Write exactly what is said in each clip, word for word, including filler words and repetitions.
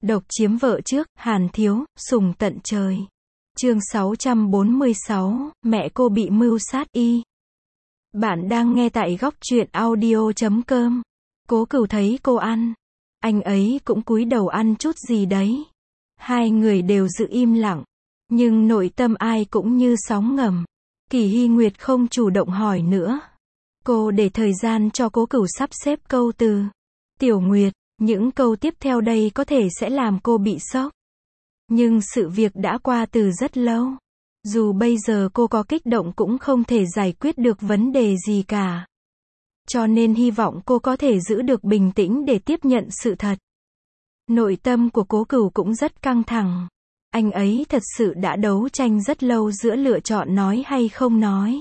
Độc chiếm vợ trước, Hàn Thiếu, sùng tận trời. Chương sáu trăm bốn mươi sáu, mẹ cô bị mưu sát y. Bạn đang nghe tại góc truyện audio chấm com. Cố Cửu thấy cô ăn, anh ấy cũng cúi đầu ăn chút gì đấy. Hai người đều giữ im lặng, nhưng nội tâm ai cũng như sóng ngầm. Kỳ Hy Nguyệt không chủ động hỏi nữa. Cô để thời gian cho Cố Cửu sắp xếp câu từ. Tiểu Nguyệt, những câu tiếp theo đây có thể sẽ làm cô bị sốc. Nhưng sự việc đã qua từ rất lâu. Dù bây giờ cô có kích động cũng không thể giải quyết được vấn đề gì cả. Cho nên hy vọng cô có thể giữ được bình tĩnh để tiếp nhận sự thật. Nội tâm của Cố Cửu cũng rất căng thẳng. Anh ấy thật sự đã đấu tranh rất lâu giữa lựa chọn nói hay không nói.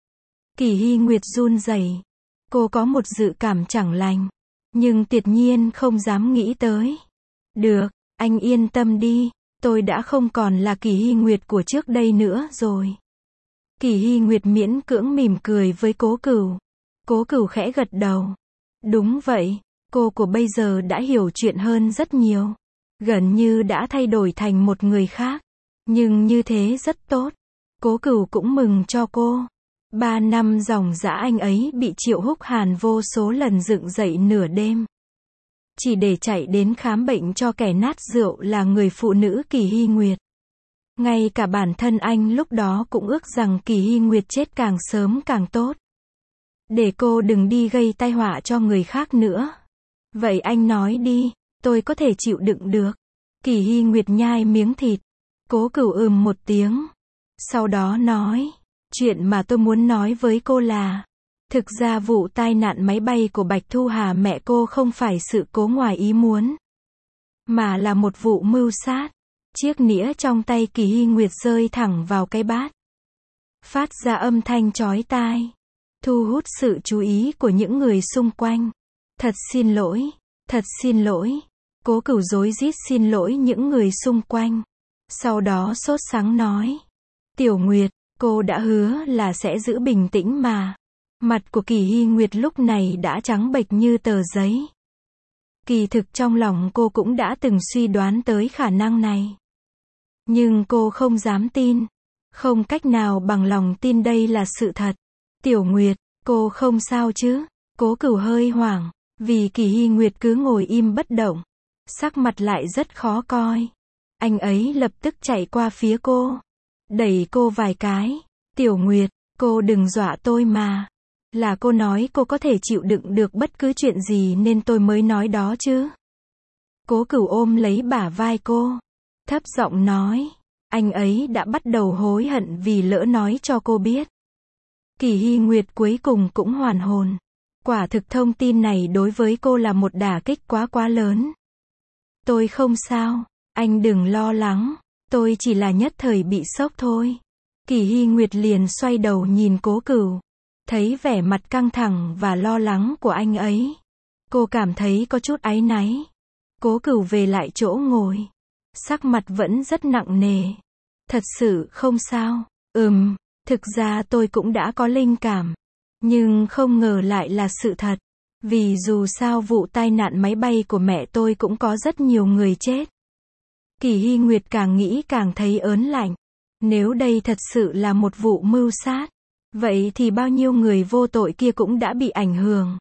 Kỳ Hy Nguyệt run rẩy. Cô có một dự cảm chẳng lành. Nhưng tuyệt nhiên không dám nghĩ tới. Được, anh yên tâm đi. Tôi đã không còn là Kỳ Hy Nguyệt của trước đây nữa rồi. Kỳ Hy Nguyệt miễn cưỡng mỉm cười với Cố Cửu. Cố Cửu khẽ gật đầu. Đúng vậy, cô của bây giờ đã hiểu chuyện hơn rất nhiều. Gần như đã thay đổi thành một người khác. Nhưng như thế rất tốt. Cố Cửu cũng mừng cho cô. Ba năm dòng dã anh ấy bị Triệu Húc Hàn vô số lần dựng dậy nửa đêm. Chỉ để chạy đến khám bệnh cho kẻ nát rượu là người phụ nữ Kỳ Hy Nguyệt. Ngay cả bản thân anh lúc đó cũng ước rằng Kỳ Hy Nguyệt chết càng sớm càng tốt. Để cô đừng đi gây tai họa cho người khác nữa. Vậy anh nói đi, tôi có thể chịu đựng được. Kỳ Hy Nguyệt nhai miếng thịt. Cố Cửu ừm một tiếng. Sau đó nói, chuyện mà tôi muốn nói với cô là, thực ra vụ tai nạn máy bay của Bạch Thu Hà mẹ cô không phải sự cố ngoài ý muốn, mà là một vụ mưu sát. Chiếc nĩa trong tay Kỳ Hy Nguyệt rơi thẳng vào cái bát, phát ra âm thanh chói tai, thu hút sự chú ý của những người xung quanh. Thật xin lỗi, thật xin lỗi. Cố Cửu rối rít xin lỗi những người xung quanh. Sau đó sốt sắng nói, Tiểu Nguyệt, cô đã hứa là sẽ giữ bình tĩnh mà. Mặt của Kỳ Hy Nguyệt lúc này đã trắng bệch như tờ giấy. Kỳ thực trong lòng cô cũng đã từng suy đoán tới khả năng này. Nhưng cô không dám tin. Không cách nào bằng lòng tin đây là sự thật. Tiểu Nguyệt, cô không sao chứ? Cố Cửu hơi hoảng, vì Kỳ Hy Nguyệt cứ ngồi im bất động. Sắc mặt lại rất khó coi. Anh ấy lập tức chạy qua phía cô. Đẩy cô vài cái. Tiểu Nguyệt, cô đừng dọa tôi mà. Là cô nói cô có thể chịu đựng được bất cứ chuyện gì nên tôi mới nói đó chứ. Cố Cửu ôm lấy bả vai cô. Thấp giọng nói. Anh ấy đã bắt đầu hối hận vì lỡ nói cho cô biết. Kỳ Hy Nguyệt cuối cùng cũng hoàn hồn. Quả thực thông tin này đối với cô là một đả kích quá quá lớn. Tôi không sao. Anh đừng lo lắng. Tôi chỉ là nhất thời bị sốc thôi. Kỳ Hy Nguyệt liền xoay đầu nhìn Cố Cửu. Thấy vẻ mặt căng thẳng và lo lắng của anh ấy. Cô cảm thấy có chút áy náy. Cố Cửu về lại chỗ ngồi. Sắc mặt vẫn rất nặng nề. Thật sự không sao. Ừm, thực ra tôi cũng đã có linh cảm. Nhưng không ngờ lại là sự thật. Vì dù sao vụ tai nạn máy bay của mẹ tôi cũng có rất nhiều người chết. Kỳ Hy Nguyệt càng nghĩ càng thấy ớn lạnh. Nếu đây thật sự là một vụ mưu sát, vậy thì bao nhiêu người vô tội kia cũng đã bị ảnh hưởng.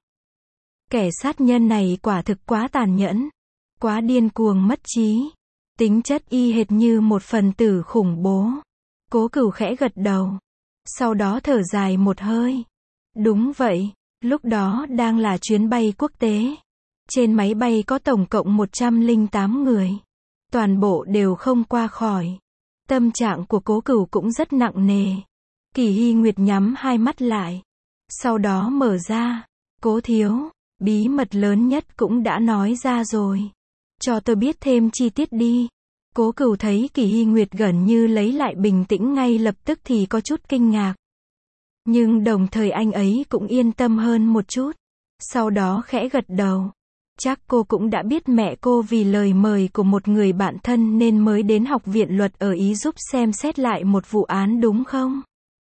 Kẻ sát nhân này quả thực quá tàn nhẫn, quá điên cuồng mất trí. Tính chất y hệt như một phần tử khủng bố. Cố Cửu khẽ gật đầu. Sau đó thở dài một hơi. Đúng vậy, lúc đó đang là chuyến bay quốc tế. Trên máy bay có tổng cộng một trăm lẻ tám người. Toàn bộ đều không qua khỏi. Tâm trạng của Cố Cửu cũng rất nặng nề. Kỳ Hy Nguyệt nhắm hai mắt lại. Sau đó mở ra. Cố thiếu, bí mật lớn nhất cũng đã nói ra rồi. Cho tôi biết thêm chi tiết đi. Cố Cửu thấy Kỳ Hy Nguyệt gần như lấy lại bình tĩnh ngay lập tức thì có chút kinh ngạc. Nhưng đồng thời anh ấy cũng yên tâm hơn một chút. Sau đó khẽ gật đầu. Chắc cô cũng đã biết mẹ cô vì lời mời của một người bạn thân nên mới đến học viện luật ở Ý giúp xem xét lại một vụ án đúng không?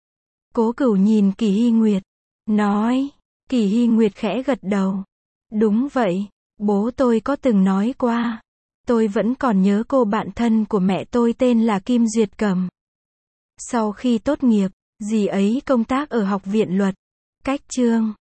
Cố Cửu nhìn Kỳ Hy Nguyệt. Nói. Kỳ Hy Nguyệt khẽ gật đầu. Đúng vậy. Bố tôi có từng nói qua. tôi vẫn còn nhớ cô bạn thân của mẹ tôi tên là Kim Duyệt Cầm. Sau khi tốt nghiệp, dì ấy công tác ở Học viện Luật. Cách chương